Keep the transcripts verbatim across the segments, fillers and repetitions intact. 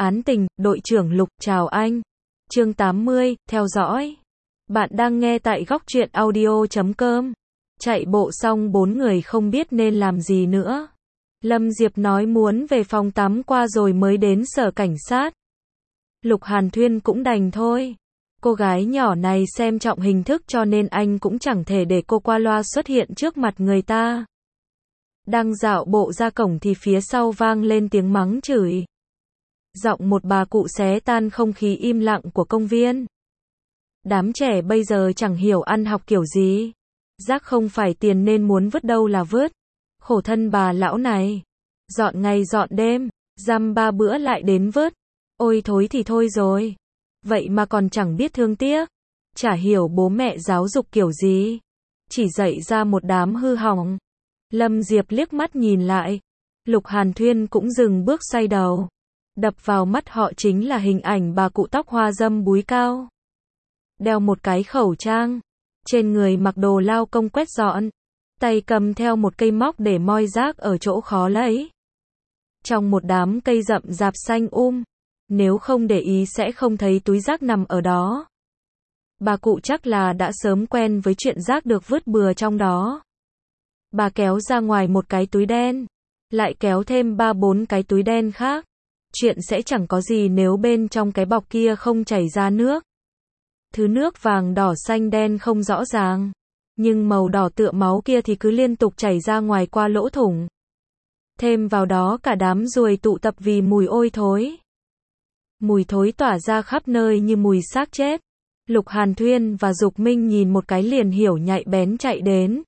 Án tình, đội trưởng Lục, chào anh. Chương tám mươi, theo dõi. Bạn đang nghe tại góc truyện audio chấm com. Chạy bộ xong bốn người không biết nên làm gì nữa. Lâm Diệp nói muốn về phòng tắm qua rồi mới đến sở cảnh sát. Lục Hàn Thuyên cũng đành thôi. Cô gái nhỏ này xem trọng hình thức cho nên anh cũng chẳng thể để cô qua loa xuất hiện trước mặt người ta. Đang dạo bộ ra cổng thì phía sau vang lên tiếng mắng chửi. Giọng một bà cụ xé tan không khí im lặng của công viên. Đám trẻ bây giờ chẳng hiểu ăn học kiểu gì. Rác không phải tiền nên muốn vứt đâu là vứt. Khổ thân bà lão này. Dọn ngày dọn đêm, dăm ba bữa lại đến vứt. Ôi thối thì thôi rồi. Vậy mà còn chẳng biết thương tiếc. Chả hiểu bố mẹ giáo dục kiểu gì. Chỉ dạy ra một đám hư hỏng. Lâm Diệp liếc mắt nhìn lại. Lục Hàn Thuyên cũng dừng bước xoay đầu. Đập vào mắt họ chính là hình ảnh bà cụ tóc hoa râm búi cao. Đeo một cái khẩu trang. Trên người mặc đồ lao công quét dọn. Tay cầm theo một cây móc để moi rác ở chỗ khó lấy. Trong một đám cây rậm rạp xanh um. Nếu không để ý sẽ không thấy túi rác nằm ở đó. Bà cụ chắc là đã sớm quen với chuyện rác được vứt bừa trong đó. Bà kéo ra ngoài một cái túi đen. Lại kéo thêm ba bốn cái túi đen khác. Chuyện sẽ chẳng có gì nếu bên trong cái bọc kia không chảy ra nước. Thứ nước vàng đỏ xanh đen không rõ ràng. Nhưng màu đỏ tựa máu kia thì cứ liên tục chảy ra ngoài qua lỗ thủng. Thêm vào đó cả đám ruồi tụ tập vì mùi ôi thối. Mùi thối tỏa ra khắp nơi như mùi xác chết. Lục Hàn Thuyên và Dục Minh nhìn một cái liền hiểu nhạy bén chạy đến.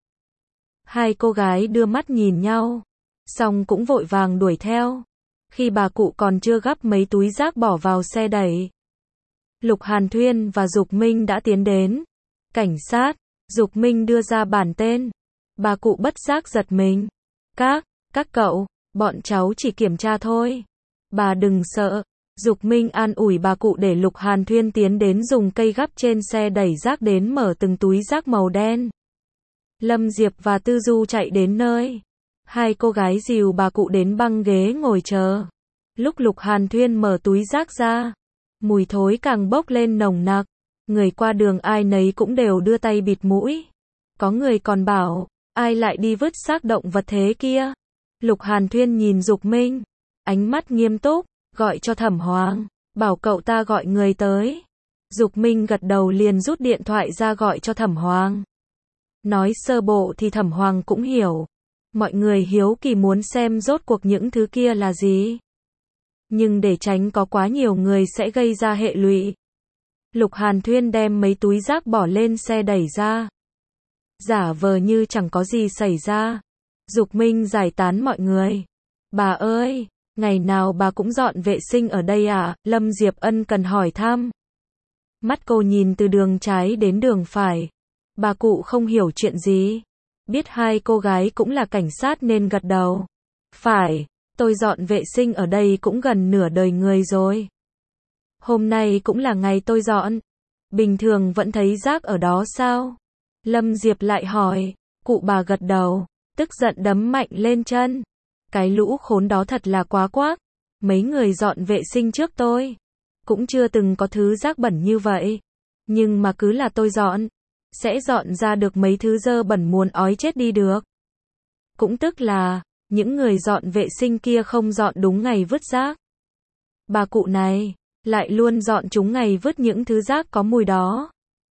Hai cô gái đưa mắt nhìn nhau. Xong cũng vội vàng đuổi theo. Khi bà cụ còn chưa gắp mấy túi rác bỏ vào xe đẩy. Lục Hàn Thuyên và Dục Minh đã tiến đến. Cảnh sát. Dục Minh đưa ra bản tên. Bà cụ bất giác giật mình. Các, các cậu, bọn cháu chỉ kiểm tra thôi. Bà đừng sợ. Dục Minh an ủi bà cụ để Lục Hàn Thuyên tiến đến dùng cây gắp trên xe đẩy rác đến mở từng túi rác màu đen. Lâm Diệp và Tư Du chạy đến nơi. Hai cô gái dìu bà cụ đến băng ghế ngồi chờ. Lúc Lục Hàn Thuyên mở túi rác ra, mùi thối càng bốc lên nồng nặc. Người qua đường ai nấy cũng đều đưa tay bịt mũi. Có người còn bảo, ai lại đi vứt xác động vật thế kia. Lục Hàn Thuyên nhìn Dục Minh, ánh mắt nghiêm túc, gọi cho Thẩm Hoàng, bảo cậu ta gọi người tới. Dục Minh gật đầu liền rút điện thoại ra gọi cho Thẩm Hoàng. Nói sơ bộ thì Thẩm Hoàng cũng hiểu. Mọi người hiếu kỳ muốn xem rốt cuộc những thứ kia là gì. Nhưng để tránh có quá nhiều người sẽ gây ra hệ lụy. Lục Hàn Thuyên đem mấy túi rác bỏ lên xe đẩy ra. Giả vờ như chẳng có gì xảy ra. Dục Minh giải tán mọi người. Bà ơi, ngày nào bà cũng dọn vệ sinh ở đây à? Lâm Diệp ân cần hỏi thăm. Mắt cô nhìn từ đường trái đến đường phải. Bà cụ không hiểu chuyện gì. Biết hai cô gái cũng là cảnh sát nên gật đầu. Phải, tôi dọn vệ sinh ở đây cũng gần nửa đời người rồi. Hôm nay cũng là ngày tôi dọn. Bình thường vẫn thấy rác ở đó sao? Lâm Diệp lại hỏi. Cụ bà gật đầu, tức giận đấm mạnh lên chân. Cái lũ khốn đó thật là quá quác. Mấy người dọn vệ sinh trước tôi cũng chưa từng có thứ rác bẩn như vậy. Nhưng mà cứ là tôi dọn, sẽ dọn ra được mấy thứ dơ bẩn muốn ói chết đi được. Cũng tức là, những người dọn vệ sinh kia không dọn đúng ngày vứt rác. Bà cụ này, lại luôn dọn chúng ngày vứt những thứ rác có mùi đó.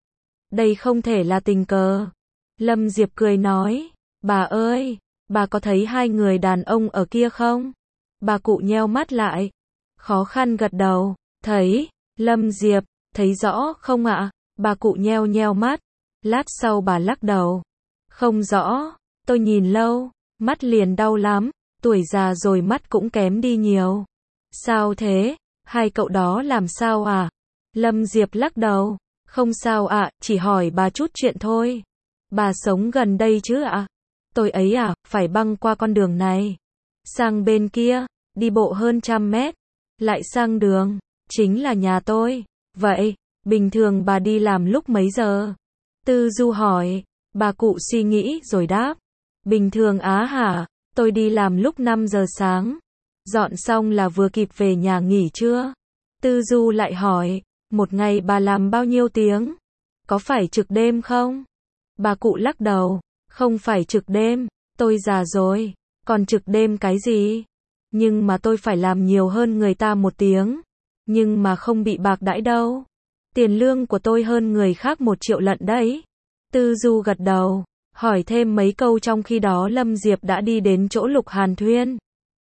Đây không thể là tình cờ. Lâm Diệp cười nói, bà ơi, bà có thấy hai người đàn ông ở kia không? Bà cụ nheo mắt lại. Khó khăn gật đầu, thấy. Lâm Diệp, thấy rõ không ạ? Bà cụ nheo nheo mắt. Lát sau bà lắc đầu. Không rõ, tôi nhìn lâu, mắt liền đau lắm, tuổi già rồi mắt cũng kém đi nhiều. Sao thế? Hai cậu đó làm sao à? Lâm Diệp lắc đầu. Không sao ạ, chỉ hỏi bà chút chuyện thôi. Bà sống gần đây chứ ạ? Tôi ấy à, phải băng qua con đường này. Sang bên kia, đi bộ hơn trăm mét. Lại sang đường, chính là nhà tôi. Vậy, bình thường bà đi làm lúc mấy giờ? Tư Du hỏi. Bà cụ suy nghĩ rồi đáp. Bình thường á hả, tôi đi làm lúc năm giờ sáng. Dọn xong là vừa kịp về nhà nghỉ chưa? Tư Du lại hỏi, một ngày bà làm bao nhiêu tiếng? Có phải trực đêm không? Bà cụ lắc đầu, không phải trực đêm, tôi già rồi, còn trực đêm cái gì? Nhưng mà tôi phải làm nhiều hơn người ta một tiếng, nhưng mà không bị bạc đãi đâu. Tiền lương của tôi hơn người khác một triệu lận đấy. Tư Du gật đầu, hỏi thêm mấy câu trong khi đó Lâm Diệp đã đi đến chỗ Lục Hàn Thuyên.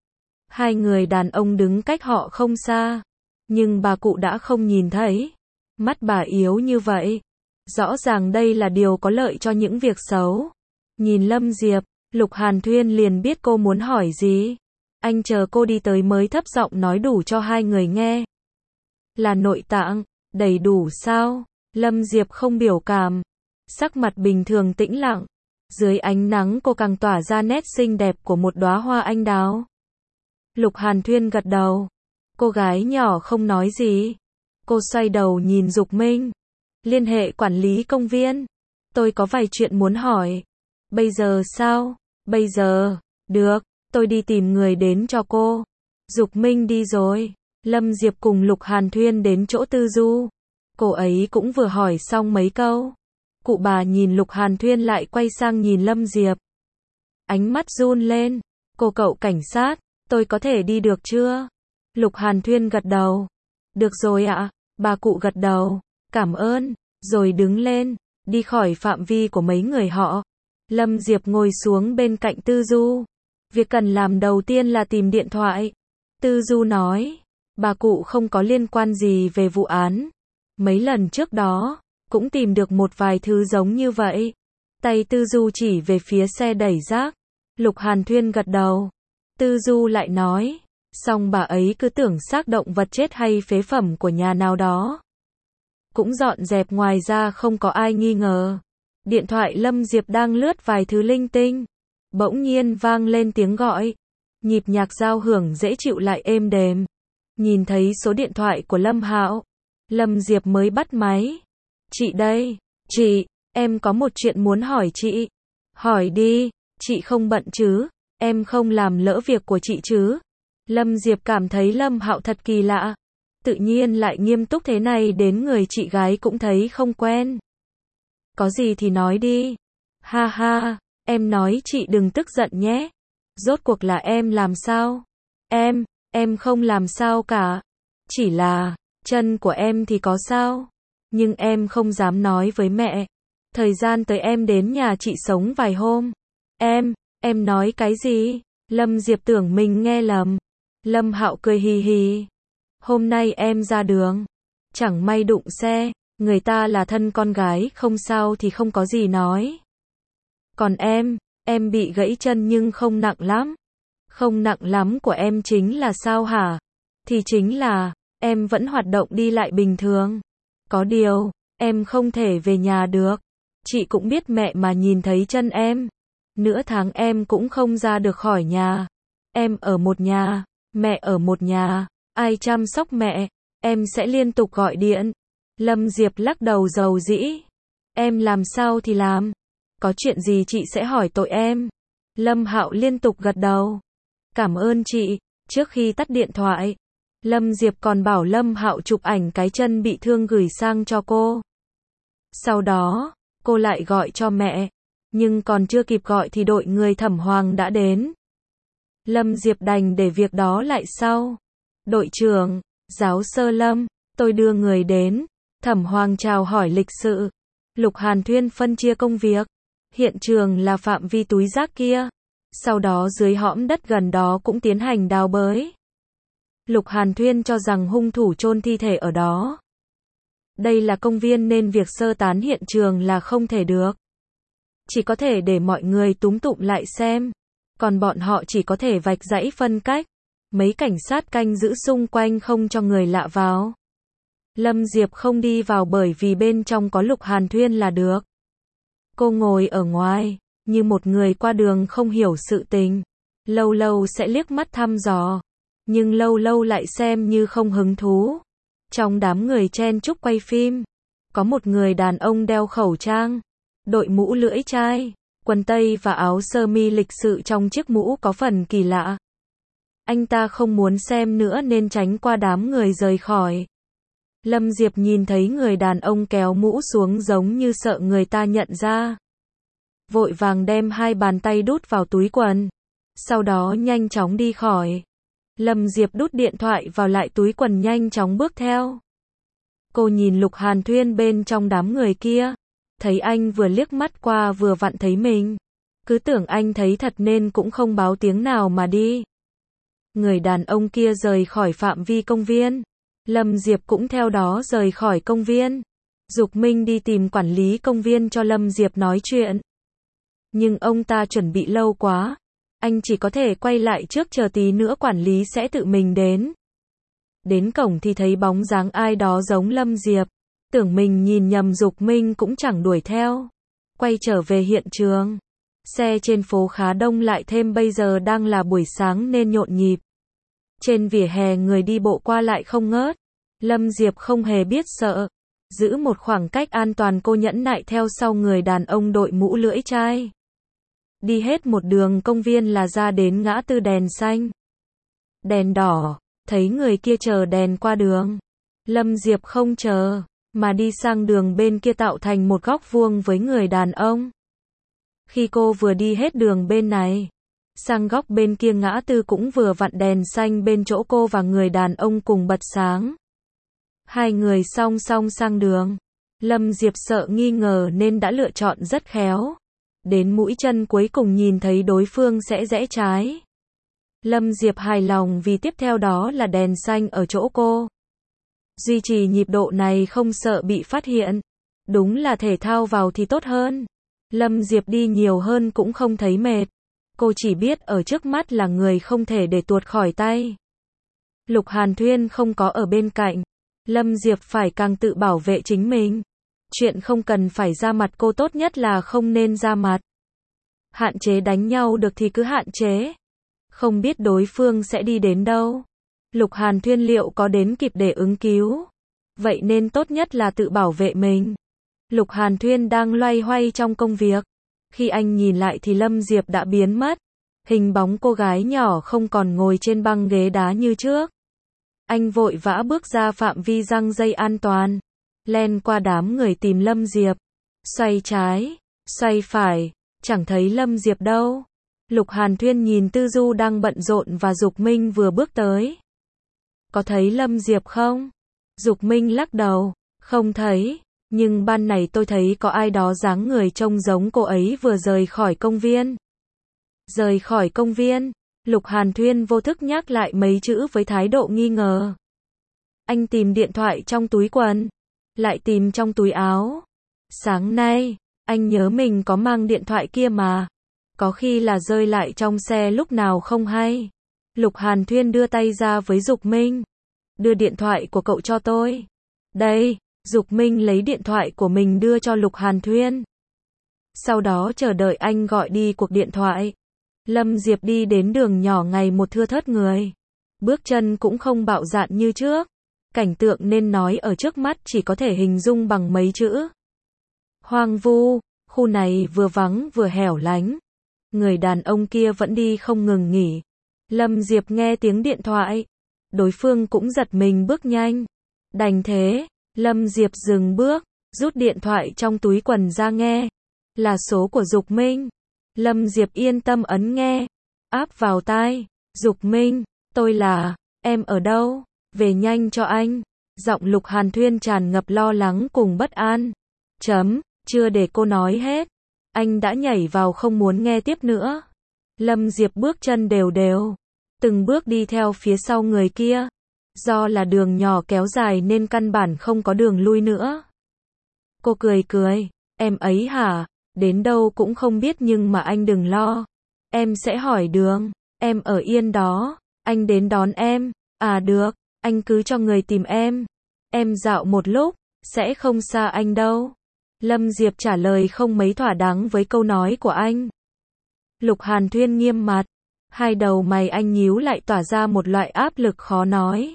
Hai người đàn ông đứng cách họ không xa, nhưng bà cụ đã không nhìn thấy. Mắt bà yếu như vậy, rõ ràng đây là điều có lợi cho những việc xấu. Nhìn Lâm Diệp, Lục Hàn Thuyên liền biết cô muốn hỏi gì. Anh chờ cô đi tới mới thấp giọng nói đủ cho hai người nghe. Là nội tạng, đầy đủ sao? Lâm Diệp không biểu cảm, sắc mặt bình thường tĩnh lặng. Dưới ánh nắng cô càng tỏa ra nét xinh đẹp của một đóa hoa anh đào. Lục Hàn Thuyên gật đầu. Cô gái nhỏ không nói gì. Cô xoay đầu nhìn Dục Minh. Liên hệ quản lý công viên. Tôi có vài chuyện muốn hỏi. Bây giờ sao? Bây giờ, được, tôi đi tìm người đến cho cô. Dục Minh đi rồi. Lâm Diệp cùng Lục Hàn Thuyên đến chỗ Tư Du. Cô ấy cũng vừa hỏi xong mấy câu. Cụ bà nhìn Lục Hàn Thuyên lại quay sang nhìn Lâm Diệp. Ánh mắt run lên. Cô cậu cảnh sát, tôi có thể đi được chưa? Lục Hàn Thuyên gật đầu. Được rồi ạ. Bà cụ gật đầu. Cảm ơn. Rồi đứng lên, đi khỏi phạm vi của mấy người họ. Lâm Diệp ngồi xuống bên cạnh Tư Du. Việc cần làm đầu tiên là tìm điện thoại. Tư Du nói. Bà cụ không có liên quan gì về vụ án. Mấy lần trước đó, cũng tìm được một vài thứ giống như vậy. Tay Tư Du chỉ về phía xe đẩy rác. Lục Hàn Thuyên gật đầu. Tư Du lại nói. Xong bà ấy cứ tưởng xác động vật chết hay phế phẩm của nhà nào đó. Cũng dọn dẹp ngoài ra không có ai nghi ngờ. Điện thoại Lâm Diệp đang lướt vài thứ linh tinh. Bỗng nhiên vang lên tiếng gọi. Nhịp nhạc giao hưởng dễ chịu lại êm đềm. Nhìn thấy số điện thoại của Lâm Hạo, Lâm Diệp mới bắt máy. Chị đây, chị, em có một chuyện muốn hỏi chị. Hỏi đi, chị không bận chứ, em không làm lỡ việc của chị chứ. Lâm Diệp cảm thấy Lâm Hạo thật kỳ lạ. Tự nhiên lại nghiêm túc thế này đến người chị gái cũng thấy không quen. Có gì thì nói đi. Ha ha, em nói chị đừng tức giận nhé. Rốt cuộc là em làm sao? Em, em không làm sao cả. Chỉ là, chân của em thì có sao? Nhưng em không dám nói với mẹ. Thời gian tới em đến nhà chị sống vài hôm. Em, em nói cái gì? Lâm Diệp tưởng mình nghe lầm. Lâm Hạo cười hì hì. Hôm nay em ra đường. Chẳng may đụng xe. Người ta là thân con gái không sao thì không có gì nói. Còn em, em bị gãy chân nhưng không nặng lắm. Không nặng lắm của em chính là sao hả? Thì chính là, em vẫn hoạt động đi lại bình thường. Có điều, em không thể về nhà được. Chị cũng biết mẹ mà nhìn thấy chân em. Nửa tháng em cũng không ra được khỏi nhà. Em ở một nhà, mẹ ở một nhà. Ai chăm sóc mẹ? Em sẽ liên tục gọi điện. Lâm Diệp lắc đầu dầu dĩ. Em làm sao thì làm. Có chuyện gì chị sẽ hỏi tội em. Lâm Hạo liên tục gật đầu. Cảm ơn chị. Trước khi tắt điện thoại, Lâm Diệp còn bảo Lâm Hạo chụp ảnh cái chân bị thương gửi sang cho cô. Sau đó, cô lại gọi cho mẹ. Nhưng còn chưa kịp gọi thì đội người Thẩm Hoàng đã đến. Lâm Diệp đành để việc đó lại sau. Đội trưởng, giáo sơ Lâm, tôi đưa người đến. Thẩm Hoàng chào hỏi lịch sự. Lục Hàn Thuyên phân chia công việc. Hiện trường là phạm vi túi rác kia. Sau đó dưới hõm đất gần đó cũng tiến hành đào bới. Lục Hàn Thuyên cho rằng hung thủ chôn thi thể ở đó. Đây là công viên nên việc sơ tán hiện trường là không thể được. Chỉ có thể để mọi người túm tụm lại xem. Còn bọn họ chỉ có thể vạch dãy phân cách. Mấy cảnh sát canh giữ xung quanh không cho người lạ vào. Lâm Diệp không đi vào bởi vì bên trong có Lục Hàn Thuyên là được. Cô ngồi ở ngoài, như một người qua đường không hiểu sự tình. Lâu lâu sẽ liếc mắt thăm dò, nhưng lâu lâu lại xem như không hứng thú. Trong đám người chen chúc quay phim, có một người đàn ông đeo khẩu trang, đội mũ lưỡi chai, quần tây và áo sơ mi lịch sự trong chiếc mũ có phần kỳ lạ. Anh ta không muốn xem nữa nên tránh qua đám người rời khỏi. Lâm Diệp nhìn thấy người đàn ông kéo mũ xuống giống như sợ người ta nhận ra. Vội vàng đem hai bàn tay đút vào túi quần. Sau đó nhanh chóng đi khỏi. Lâm Diệp đút điện thoại vào lại túi quần nhanh chóng bước theo. Cô nhìn Lục Hàn Thuyên bên trong đám người kia. Thấy anh vừa liếc mắt qua vừa vặn thấy mình. Cứ tưởng anh thấy thật nên cũng không báo tiếng nào mà đi. Người đàn ông kia rời khỏi phạm vi công viên. Lâm Diệp cũng theo đó rời khỏi công viên. Dục Minh đi tìm quản lý công viên cho Lâm Diệp nói chuyện. Nhưng ông ta chuẩn bị lâu quá. Anh chỉ có thể quay lại trước chờ tí nữa quản lý sẽ tự mình đến. Đến cổng thì thấy bóng dáng ai đó giống Lâm Diệp. Tưởng mình nhìn nhầm Dục Minh cũng chẳng đuổi theo. Quay trở về hiện trường. Xe trên phố khá đông lại thêm bây giờ đang là buổi sáng nên nhộn nhịp. Trên vỉa hè người đi bộ qua lại không ngớt. Lâm Diệp không hề biết sợ. Giữ một khoảng cách an toàn cô nhẫn nại theo sau người đàn ông đội mũ lưỡi chai. Đi hết một đường công viên là ra đến ngã tư đèn xanh. Đèn đỏ, thấy người kia chờ đèn qua đường. Lâm Diệp không chờ, mà đi sang đường bên kia tạo thành một góc vuông với người đàn ông. Khi cô vừa đi hết đường bên này, sang góc bên kia ngã tư cũng vừa vặn đèn xanh bên chỗ cô và người đàn ông cùng bật sáng. Hai người song song sang đường. Lâm Diệp sợ nghi ngờ nên đã lựa chọn rất khéo. Đến mũi chân cuối cùng nhìn thấy đối phương sẽ rẽ trái. Lâm Diệp hài lòng vì tiếp theo đó là đèn xanh ở chỗ cô. Duy trì nhịp độ này không sợ bị phát hiện. Đúng là thể thao vào thì tốt hơn. Lâm Diệp đi nhiều hơn cũng không thấy mệt. Cô chỉ biết ở trước mắt là người không thể để tuột khỏi tay. Lục Hàn Thuyên không có ở bên cạnh. Lâm Diệp phải càng tự bảo vệ chính mình. Chuyện không cần phải ra mặt cô tốt nhất là không nên ra mặt. Hạn chế đánh nhau được thì cứ hạn chế. Không biết đối phương sẽ đi đến đâu. Lục Hàn Thuyên liệu có đến kịp để ứng cứu. Vậy nên tốt nhất là tự bảo vệ mình. Lục Hàn Thuyên đang loay hoay trong công việc. Khi anh nhìn lại thì Lâm Diệp đã biến mất. Hình bóng cô gái nhỏ không còn ngồi trên băng ghế đá như trước. Anh vội vã bước ra phạm vi giăng dây an toàn. Len qua đám người tìm Lâm Diệp. Xoay trái, xoay phải, chẳng thấy Lâm Diệp đâu. Lục Hàn Thuyên nhìn Tư Du đang bận rộn và Dục Minh vừa bước tới. Có thấy Lâm Diệp không? Dục Minh lắc đầu, không thấy. Nhưng ban này tôi thấy có ai đó dáng người trông giống cô ấy vừa rời khỏi công viên. Rời khỏi công viên, Lục Hàn Thuyên vô thức nhắc lại mấy chữ với thái độ nghi ngờ. Anh tìm điện thoại trong túi quần, lại tìm trong túi áo. Sáng nay, anh nhớ mình có mang điện thoại kia mà. Có khi là rơi lại trong xe lúc nào không hay. Lục Hàn Thuyên đưa tay ra với Dục Minh. Đưa điện thoại của cậu cho tôi. Đây. Dục Minh lấy điện thoại của mình đưa cho Lục Hàn Thuyên. Sau đó chờ đợi anh gọi đi cuộc điện thoại. Lâm Diệp đi đến đường nhỏ ngày một thưa thớt người. Bước chân cũng không bạo dạn như trước. Cảnh tượng nên nói ở trước mắt chỉ có thể hình dung bằng mấy chữ. Hoang vu, khu này vừa vắng vừa hẻo lánh. Người đàn ông kia vẫn đi không ngừng nghỉ. Lâm Diệp nghe tiếng điện thoại. Đối phương cũng giật mình bước nhanh. Đành thế. Lâm Diệp dừng bước, rút điện thoại trong túi quần ra nghe. Là số của Dục Minh. Lâm Diệp yên tâm ấn nghe. Áp vào tai. Dục Minh, tôi là, em ở đâu? Về nhanh cho anh. Giọng Lục Hàn Thuyên tràn ngập lo lắng cùng bất an. Chấm, chưa để cô nói hết. Anh đã nhảy vào không muốn nghe tiếp nữa. Lâm Diệp bước chân đều đều. Từng bước đi theo phía sau người kia. Do là đường nhỏ kéo dài nên căn bản không có đường lui nữa. Cô cười cười, em ấy hả? Đến đâu cũng không biết nhưng mà anh đừng lo. Em sẽ hỏi đường, em ở yên đó, anh đến đón em. À được, anh cứ cho người tìm em. Em dạo một lúc, sẽ không xa anh đâu. Lâm Diệp trả lời không mấy thỏa đáng với câu nói của anh. Lục Hàn Thuyên nghiêm mặt, hai đầu mày anh nhíu lại tỏa ra một loại áp lực khó nói.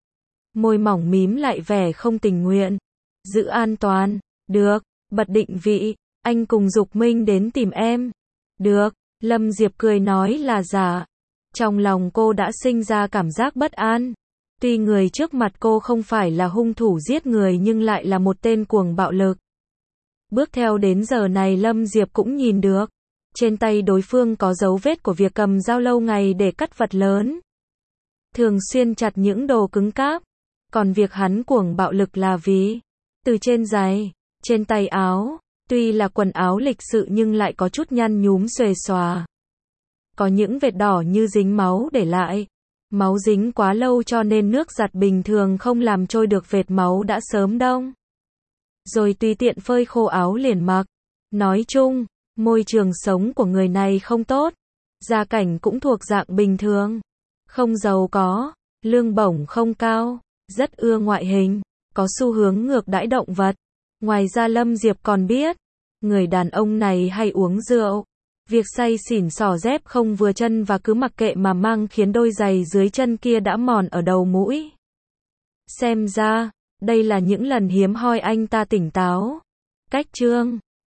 Môi mỏng mím lại vẻ không tình nguyện. Giữ an toàn, được, bật định vị, anh cùng Dục Minh đến tìm em. Được, Lâm Diệp cười nói là giả. Trong lòng cô đã sinh ra cảm giác bất an. Tuy người trước mặt cô không phải là hung thủ giết người nhưng lại là một tên cuồng bạo lực. Bước theo đến giờ này Lâm Diệp cũng nhìn được. Trên tay đối phương có dấu vết của việc cầm dao lâu ngày để cắt vật lớn. Thường xuyên chặt những đồ cứng cáp. Còn việc hắn cuồng bạo lực là vì từ trên giày, trên tay áo, tuy là quần áo lịch sự nhưng lại có chút nhăn nhúm xuề xòa. Có những vệt đỏ như dính máu để lại. Máu dính quá lâu cho nên nước giặt bình thường không làm trôi được vệt máu đã sớm đông. Rồi tùy tiện phơi khô áo liền mặc. Nói chung, môi trường sống của người này không tốt. Gia cảnh cũng thuộc dạng bình thường. Không giàu có, lương bổng không cao, rất ưa ngoại hình, có xu hướng ngược đãi động vật. Ngoài ra Lâm Diệp còn biết, người đàn ông này hay uống rượu. Việc say xỉn xỏ dép không vừa chân và cứ mặc kệ mà mang khiến đôi giày dưới chân kia đã mòn ở đầu mũi. Xem ra, đây là những lần hiếm hoi anh ta tỉnh táo. Cách chương